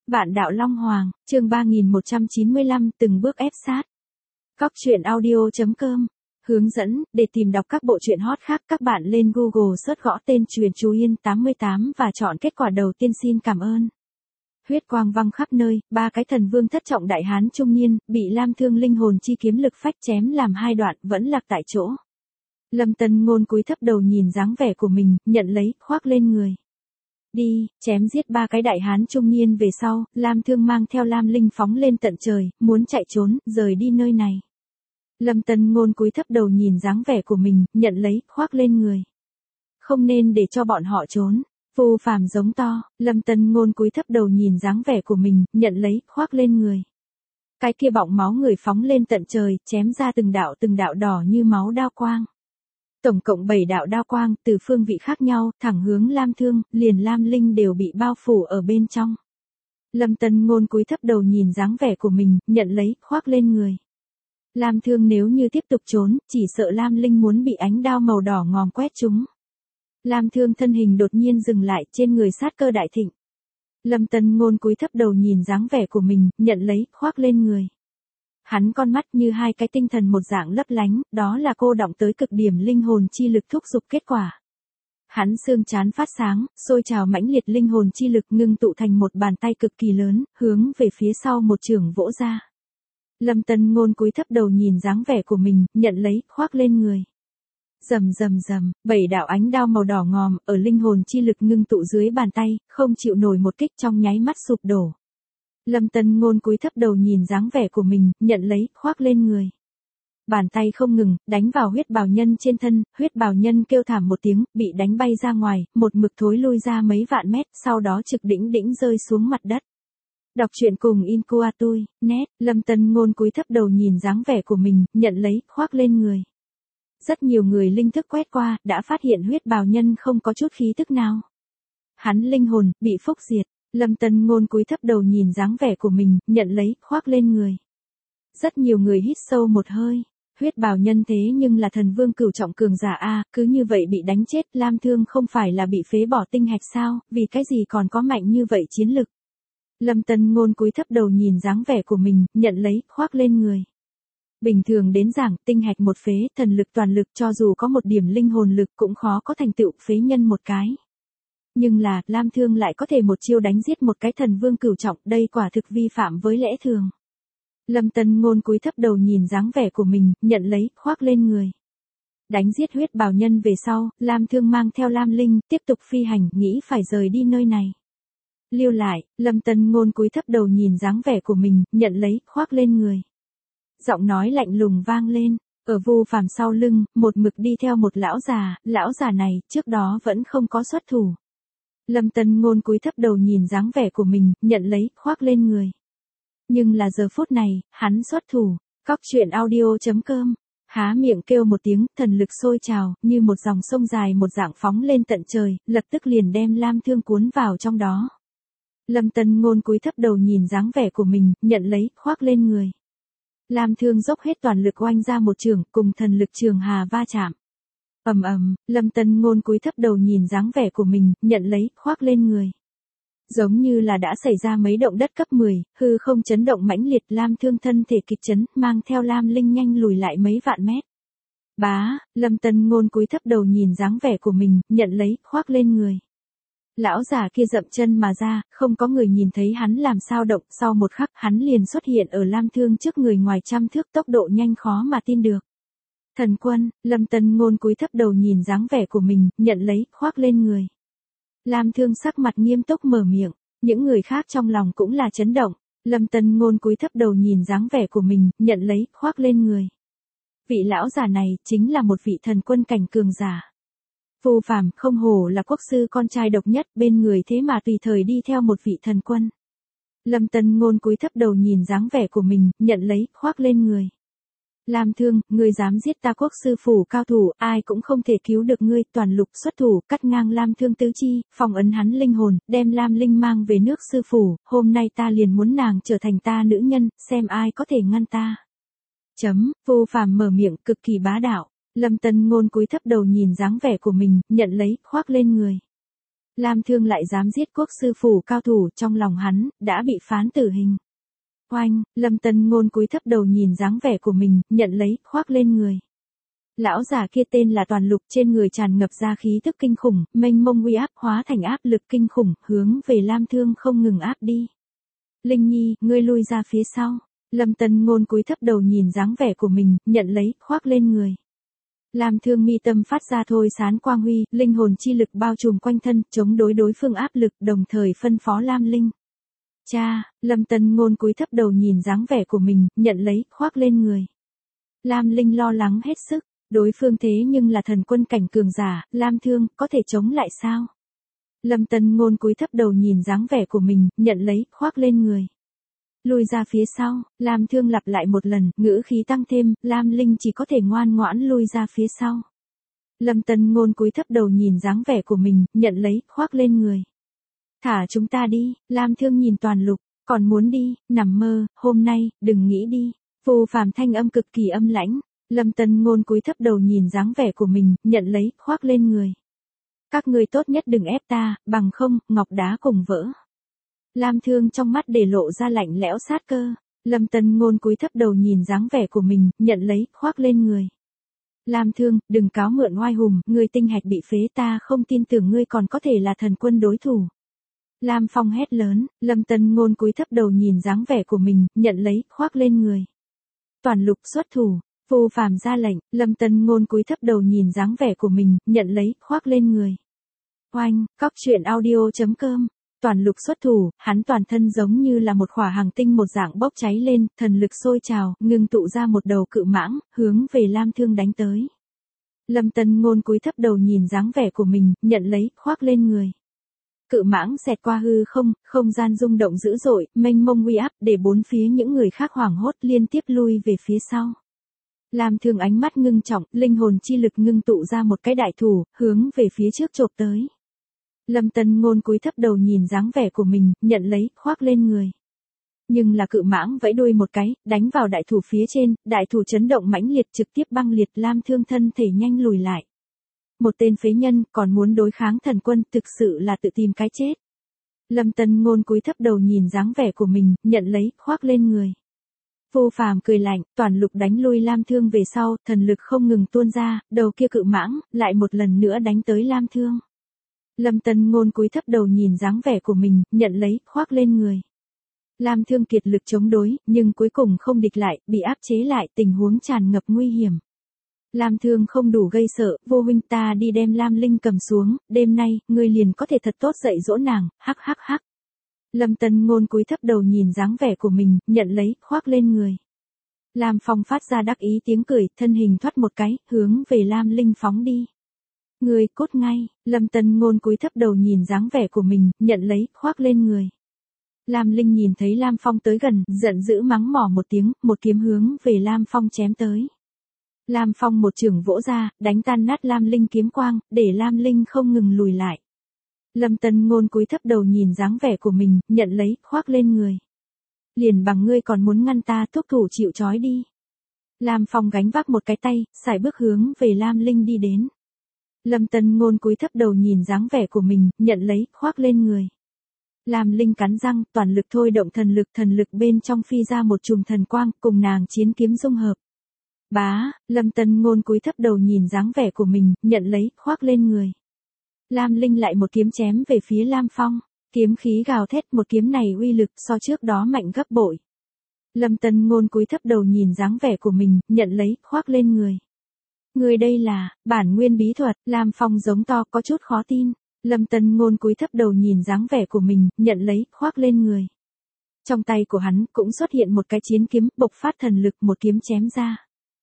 Vạn đạo Long Hoàng, chương 3195, từng bước ép sát. Cóc truyện audio.com. Hướng dẫn, để tìm đọc các bộ truyện hot khác các bạn lên Google search gõ tên Truyện Chú Yên 88 và chọn kết quả đầu tiên. Xin cảm ơn. Huyết quang văng khắp nơi, ba cái thần vương thất trọng đại hán trung niên, bị Lam Thương linh hồn chi kiếm lực phách chém làm hai đoạn, vẫn lạc tại chỗ. Lâm Tân Ngôn cúi thấp đầu nhìn dáng vẻ của mình, nhận lấy, khoác lên người. Đi, chém giết ba cái đại hán trung niên về sau, Lam Thương mang theo Lam Linh phóng lên tận trời, muốn chạy trốn, rời đi nơi này. Lâm Tân Ngôn cúi thấp đầu nhìn dáng vẻ của mình, nhận lấy, khoác lên người. Không nên để cho bọn họ trốn. Vu Phàm giống to, Lâm Tân Ngôn cúi thấp đầu nhìn dáng vẻ của mình, nhận lấy, khoác lên người. Cái kia bọng máu người phóng lên tận trời, chém ra từng đạo đỏ như máu đao quang. Tổng cộng 7 đạo đao quang, từ phương vị khác nhau, thẳng hướng Lam Thương, liền Lam Linh đều bị bao phủ ở bên trong. Lâm Tân Ngôn cúi thấp đầu nhìn dáng vẻ của mình, nhận lấy, khoác lên người. Lam Thương nếu như tiếp tục trốn, chỉ sợ Lam Linh muốn bị ánh đao màu đỏ ngòm quét trúng. Lam Thương thân hình đột nhiên dừng lại, trên người sát cơ đại thịnh. Lâm Tân Ngôn cúi thấp đầu nhìn dáng vẻ của mình, nhận lấy, khoác lên người. Hắn con mắt như hai cái tinh thần một dạng lấp lánh, đó là cô đọng tới cực điểm linh hồn chi lực thúc giục kết quả. Hắn xương trán phát sáng, sôi trào mãnh liệt linh hồn chi lực ngưng tụ thành một bàn tay cực kỳ lớn, hướng về phía sau một trường vỗ ra. Lâm Tân Ngôn cúi thấp đầu nhìn dáng vẻ của mình, nhận lấy, khoác lên người. Rầm rầm rầm, 7 đạo ánh đao màu đỏ ngòm ở linh hồn chi lực ngưng tụ dưới bàn tay, không chịu nổi một kích trong nháy mắt sụp đổ. Lâm Tân Ngôn cúi thấp đầu nhìn dáng vẻ của mình, nhận lấy, khoác lên người. Bàn tay không ngừng, đánh vào huyết bào nhân trên thân, huyết bào nhân kêu thảm một tiếng, bị đánh bay ra ngoài, một mực thối lui ra mấy vạn mét, sau đó trực đỉnh rơi xuống mặt đất. Đọc truyện cùng Incoatui, net, Lâm Tân Ngôn cúi thấp đầu nhìn dáng vẻ của mình, nhận lấy, khoác lên người. Rất nhiều người linh thức quét qua, đã phát hiện huyết bào nhân không có chút khí tức nào. Hắn linh hồn, bị phốc diệt. Lâm Tân Ngôn cúi thấp đầu nhìn dáng vẻ của mình, nhận lấy, khoác lên người. Rất nhiều người hít sâu một hơi. Huyết bào nhân thế nhưng là thần vương cửu trọng cường giả a, cứ như vậy bị đánh chết, Lam Thương không phải là bị phế bỏ tinh hạch sao, vì cái gì còn có mạnh như vậy chiến lực. Lâm Tân Ngôn cúi thấp đầu nhìn dáng vẻ của mình, nhận lấy, khoác lên người. Bình thường đến giảng, tinh hạch một phế, thần lực toàn lực cho dù có một điểm linh hồn lực cũng khó có thành tựu phế nhân một cái. Nhưng là, Lam Thương lại có thể một chiêu đánh giết một cái thần vương cửu trọng, đây quả thực vi phạm với lẽ thường. Lâm Tân Ngôn cúi thấp đầu nhìn dáng vẻ của mình, nhận lấy, khoác lên người. Đánh giết huyết bào nhân về sau, Lam Thương mang theo Lam Linh, tiếp tục phi hành, nghĩ phải rời đi nơi này. Lưu lại, Lâm Tân Ngôn cúi thấp đầu nhìn dáng vẻ của mình, nhận lấy, khoác lên người. Giọng nói lạnh lùng vang lên, ở Vu Phàm sau lưng, một mực đi theo một lão già này, trước đó vẫn không có xuất thủ. Lâm Tân Ngôn cúi thấp đầu nhìn dáng vẻ của mình, nhận lấy, khoác lên người. Nhưng là giờ phút này, hắn xuất thủ. Cóc truyện audio.com. Há miệng kêu một tiếng, thần lực sôi trào, như một dòng sông dài một dạng phóng lên tận trời, lập tức liền đem Lam Thương cuốn vào trong đó. Lâm Tân Ngôn cúi thấp đầu nhìn dáng vẻ của mình, nhận lấy, khoác lên người. Lam Thương dốc hết toàn lực oanh ra một trường, cùng thần lực trường hà va chạm. Ầm ầm, Lâm Tân Ngôn cúi thấp đầu nhìn dáng vẻ của mình, nhận lấy, khoác lên người. Giống như là đã xảy ra mấy động đất cấp 10, hư không chấn động mãnh liệt, Lam Thương thân thể kịch chấn, mang theo Lam Linh nhanh lùi lại mấy vạn mét. Bá, Lâm Tân Ngôn cúi thấp đầu nhìn dáng vẻ của mình, nhận lấy, khoác lên người. Lão già kia dậm chân mà ra, không có người nhìn thấy hắn làm sao động, sau một khắc hắn liền xuất hiện ở Lam Thương trước người ngoài trăm thước, tốc độ nhanh khó mà tin được. Thần quân, Lâm Tân Ngôn cúi thấp đầu nhìn dáng vẻ của mình, nhận lấy, khoác lên người. Lam Thương sắc mặt nghiêm túc mở miệng, những người khác trong lòng cũng là chấn động. Lâm Tân Ngôn cúi thấp đầu nhìn dáng vẻ của mình, nhận lấy, khoác lên người. Vị lão già này chính là một vị thần quân cảnh cường giả. Vu Phàm không hổ là quốc sư con trai độc nhất, bên người thế mà tùy thời đi theo một vị thần quân. Lâm Tân Ngôn cúi thấp đầu nhìn dáng vẻ của mình, nhận lấy, khoác lên người. Lam Thương, ngươi dám giết ta quốc sư phủ cao thủ, ai cũng không thể cứu được ngươi, toàn lục xuất thủ, cắt ngang Lam Thương tứ chi, phong ấn hắn linh hồn, đem Lam Linh mang về nước sư phủ, hôm nay ta liền muốn nàng trở thành ta nữ nhân, xem ai có thể ngăn ta. Vu Phàm mở miệng cực kỳ bá đạo. Lâm Tân Ngôn cúi thấp đầu nhìn dáng vẻ của mình, nhận lấy, khoác lên người. Lam Thương lại dám giết quốc sư phủ cao thủ, trong lòng hắn, đã bị phán tử hình. Oanh, Lâm Tân Ngôn cúi thấp đầu nhìn dáng vẻ của mình, nhận lấy, khoác lên người. Lão già kia tên là Toàn Lục, trên người tràn ngập ra khí tức kinh khủng, mênh mông uy áp hóa thành áp lực kinh khủng, hướng về Lam Thương không ngừng áp đi. Linh Nhi, ngươi lui ra phía sau. Lâm Tân Ngôn cúi thấp đầu nhìn dáng vẻ của mình, nhận lấy, khoác lên người. Lam Thương mi tâm phát ra thôi sán quang huy, linh hồn chi lực bao trùm quanh thân, chống đối đối phương áp lực, đồng thời phân phó Lam Linh. Cha, Lâm Tân Ngôn cúi thấp đầu nhìn dáng vẻ của mình, nhận lấy, khoác lên người. Lam Linh lo lắng hết sức, đối phương thế nhưng là thần quân cảnh cường giả, Lam Thương, có thể chống lại sao? Lâm Tân Ngôn cúi thấp đầu nhìn dáng vẻ của mình, nhận lấy, khoác lên người. Lùi ra phía sau, Lam Thương lặp lại một lần, ngữ khí tăng thêm, Lam Linh chỉ có thể ngoan ngoãn lui ra phía sau. Lâm Tân Ngôn cúi thấp đầu nhìn dáng vẻ của mình, nhận lấy, khoác lên người. Thả chúng ta đi, Lam Thương nhìn Toàn Lục, còn muốn đi, nằm mơ, hôm nay, đừng nghĩ đi. Phù phàm thanh âm cực kỳ âm lãnh, Lâm Tân Ngôn cúi thấp đầu nhìn dáng vẻ của mình, nhận lấy, khoác lên người. Các ngươi tốt nhất đừng ép ta, bằng không, ngọc đá cùng vỡ. Lam Thương trong mắt để lộ ra lạnh lẽo sát cơ. Lâm Tân Ngôn cúi thấp đầu nhìn dáng vẻ của mình, nhận lấy, khoác lên người. Lam Thương, đừng cáo mượn oai hùng, ngươi tinh hạch bị phế, ta không tin tưởng ngươi còn có thể là thần quân đối thủ. Lam Phong hét lớn, Lâm Tân Ngôn cúi thấp đầu nhìn dáng vẻ của mình, nhận lấy, khoác lên người. Toàn Lục xuất thủ, Phù phàm ra lệnh, Lâm Tân Ngôn cúi thấp đầu nhìn dáng vẻ của mình, nhận lấy, khoác lên người. Oanh, cóc truyện audio.com. Toàn Lục xuất thủ, hắn toàn thân giống như là một khỏa hành tinh một dạng bốc cháy lên, thần lực sôi trào, ngưng tụ ra một đầu cự mãng, hướng về Lam Thương đánh tới. Lâm Tân Ngôn cúi thấp đầu nhìn dáng vẻ của mình, nhận lấy, khoác lên người. Cự mãng xẹt qua hư không, không gian rung động dữ dội, mênh mông uy áp, để bốn phía những người khác hoảng hốt liên tiếp lui về phía sau. Lam Thương ánh mắt ngưng trọng, linh hồn chi lực ngưng tụ ra một cái đại thủ, hướng về phía trước chộp tới. Lâm Tân Ngôn cúi thấp đầu nhìn dáng vẻ của mình, nhận lấy, khoác lên người. Nhưng là cự mãng vẫy đuôi một cái, đánh vào đại thủ phía trên, đại thủ chấn động mãnh liệt trực tiếp băng liệt, Lam Thương thân thể nhanh lùi lại. Một tên phế nhân, còn muốn đối kháng thần quân, thực sự là tự tìm cái chết. Lâm Tân Ngôn cúi thấp đầu nhìn dáng vẻ của mình, nhận lấy, khoác lên người. Phù phàm cười lạnh, Toàn Lục đánh lui Lam Thương về sau, thần lực không ngừng tuôn ra, đầu kia cự mãng, lại một lần nữa đánh tới Lam Thương. Lâm Tân Ngôn cúi thấp đầu nhìn dáng vẻ của mình, nhận lấy, khoác lên người. Lam Thương kiệt lực chống đối, nhưng cuối cùng không địch lại, bị áp chế lại, tình huống tràn ngập nguy hiểm. Lam Thương không đủ gây sợ, vô huynh, ta đi đem Lam Linh cầm xuống, đêm nay, ngươi liền có thể thật tốt dạy dỗ nàng, hắc hắc hắc. Lâm Tân Ngôn cúi thấp đầu nhìn dáng vẻ của mình, nhận lấy, khoác lên người. Lam Phong phát ra đắc ý tiếng cười, thân hình thoát một cái, hướng về Lam Linh phóng đi. Người cốt ngay, Lâm Tân Ngôn cúi thấp đầu nhìn dáng vẻ của mình, nhận lấy, khoác lên người. Lam Linh nhìn thấy Lam Phong tới gần, giận dữ mắng mỏ một tiếng, một kiếm hướng về Lam Phong chém tới. Lam Phong một chưởng vỗ ra, đánh tan nát Lam Linh kiếm quang, để Lam Linh không ngừng lùi lại. Lâm Tân Ngôn cúi thấp đầu nhìn dáng vẻ của mình, nhận lấy, khoác lên người. Liền bằng ngươi còn muốn ngăn ta, thúc thủ chịu trói đi. Lam Phong gánh vác một cái tay, sải bước hướng về Lam Linh đi đến. Lâm Tân Ngôn cúi thấp đầu nhìn dáng vẻ của mình, nhận lấy, khoác lên người. Lam Linh cắn răng, toàn lực thôi động thần lực bên trong phi ra một chùm thần quang, cùng nàng chiến kiếm dung hợp. Bá, Lâm Tân Ngôn cúi thấp đầu nhìn dáng vẻ của mình, nhận lấy, khoác lên người. Lam Linh lại một kiếm chém về phía Lam Phong, kiếm khí gào thét, một kiếm này uy lực so trước đó mạnh gấp bội. Lâm Tân Ngôn cúi thấp đầu nhìn dáng vẻ của mình, nhận lấy, khoác lên người. Người đây là, bản nguyên bí thuật, Lam Phong giống to có chút khó tin. Lâm Tân Ngôn cúi thấp đầu nhìn dáng vẻ của mình, nhận lấy, khoác lên người. Trong tay của hắn cũng xuất hiện một cái chiến kiếm, bộc phát thần lực, một kiếm chém ra.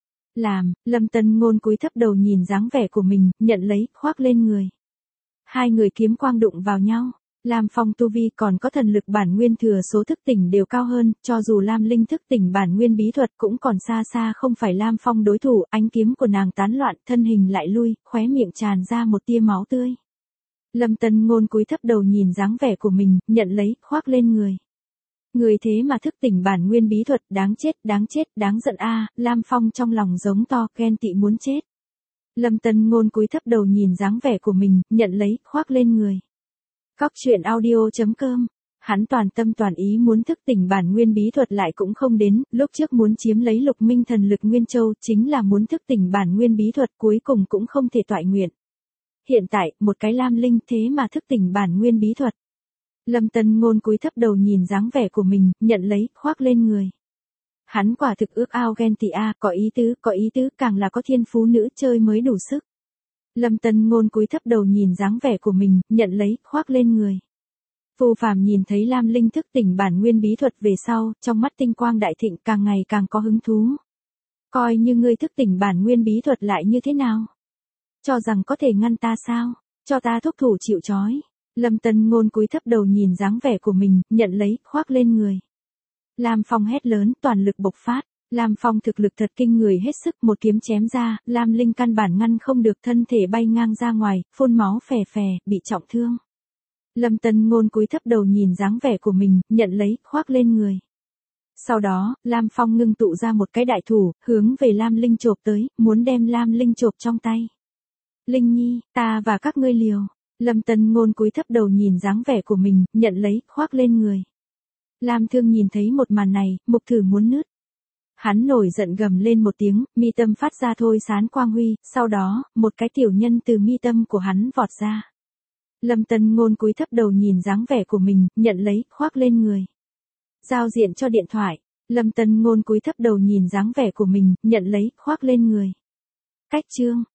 Lâm Tân Ngôn cúi thấp đầu nhìn dáng vẻ của mình, nhận lấy, khoác lên người. Hai người kiếm quang đụng vào nhau. Lam Phong tu vi còn có thần lực bản nguyên thừa số thức tỉnh đều cao hơn, cho dù Lam Linh thức tỉnh bản nguyên bí thuật cũng còn xa xa không phải Lam Phong đối thủ, ánh kiếm của nàng tán loạn, thân hình lại lui, khóe miệng tràn ra một tia máu tươi. Lâm Tân Ngôn cúi thấp đầu nhìn dáng vẻ của mình, nhận lấy, khoác lên người. Người thế mà thức tỉnh bản nguyên bí thuật, đáng chết, đáng giận a. Lam Phong trong lòng giống to, ghen tị muốn chết. Lâm Tân Ngôn cúi thấp đầu nhìn dáng vẻ của mình, nhận lấy, khoác lên người. Cóc truyện audio.com. Hắn toàn tâm toàn ý muốn thức tỉnh bản nguyên bí thuật lại cũng không đến, lúc trước muốn chiếm lấy Lục Minh thần lực Nguyên Châu chính là muốn thức tỉnh bản nguyên bí thuật cuối cùng cũng không thể toại nguyện. Hiện tại, một cái lam linh thế mà thức tỉnh bản nguyên bí thuật. Lâm Tân Ngôn cúi thấp đầu nhìn dáng vẻ của mình, nhận lấy, khoác lên người. Hắn quả thực ước ao ghen tị a, có ý tứ, càng là có thiên phú nữ chơi mới đủ sức. Lâm Tân Ngôn cúi thấp đầu nhìn dáng vẻ của mình, nhận lấy, khoác lên người. Phù Phàm nhìn thấy Lam Linh thức tỉnh bản nguyên bí thuật về sau, trong mắt tinh quang đại thịnh càng ngày càng có hứng thú. Coi như ngươi thức tỉnh bản nguyên bí thuật lại như thế nào? Cho rằng có thể ngăn ta sao? Cho ta thúc thủ chịu trói. Lâm Tân Ngôn cúi thấp đầu nhìn dáng vẻ của mình, nhận lấy, khoác lên người. Lam Phong hét lớn, toàn lực bộc phát. Lam Phong thực lực thật kinh người hết sức, một kiếm chém ra, Lam Linh căn bản ngăn không được, thân thể bay ngang ra ngoài, phun máu phè phè, bị trọng thương. Lâm Tân Ngôn cúi thấp đầu nhìn dáng vẻ của mình, nhận lấy, khoác lên người. Sau đó, Lam Phong ngưng tụ ra một cái đại thủ, hướng về Lam Linh chộp tới, muốn đem Lam Linh chộp trong tay. Linh Nhi, ta và các ngươi liều. Lâm Tân Ngôn cúi thấp đầu nhìn dáng vẻ của mình, nhận lấy, khoác lên người. Lam Thương nhìn thấy một màn này, mục thử muốn nứt. Hắn nổi giận gầm lên một tiếng, mi tâm phát ra thôi sán quang huy, sau đó, một cái tiểu nhân từ mi tâm của hắn vọt ra. Lâm Tân Ngôn cúi thấp đầu nhìn dáng vẻ của mình, nhận lấy, khoác lên người. Giao diện cho điện thoại. Lâm Tân Ngôn cúi thấp đầu nhìn dáng vẻ của mình, nhận lấy, khoác lên người. Cách chương.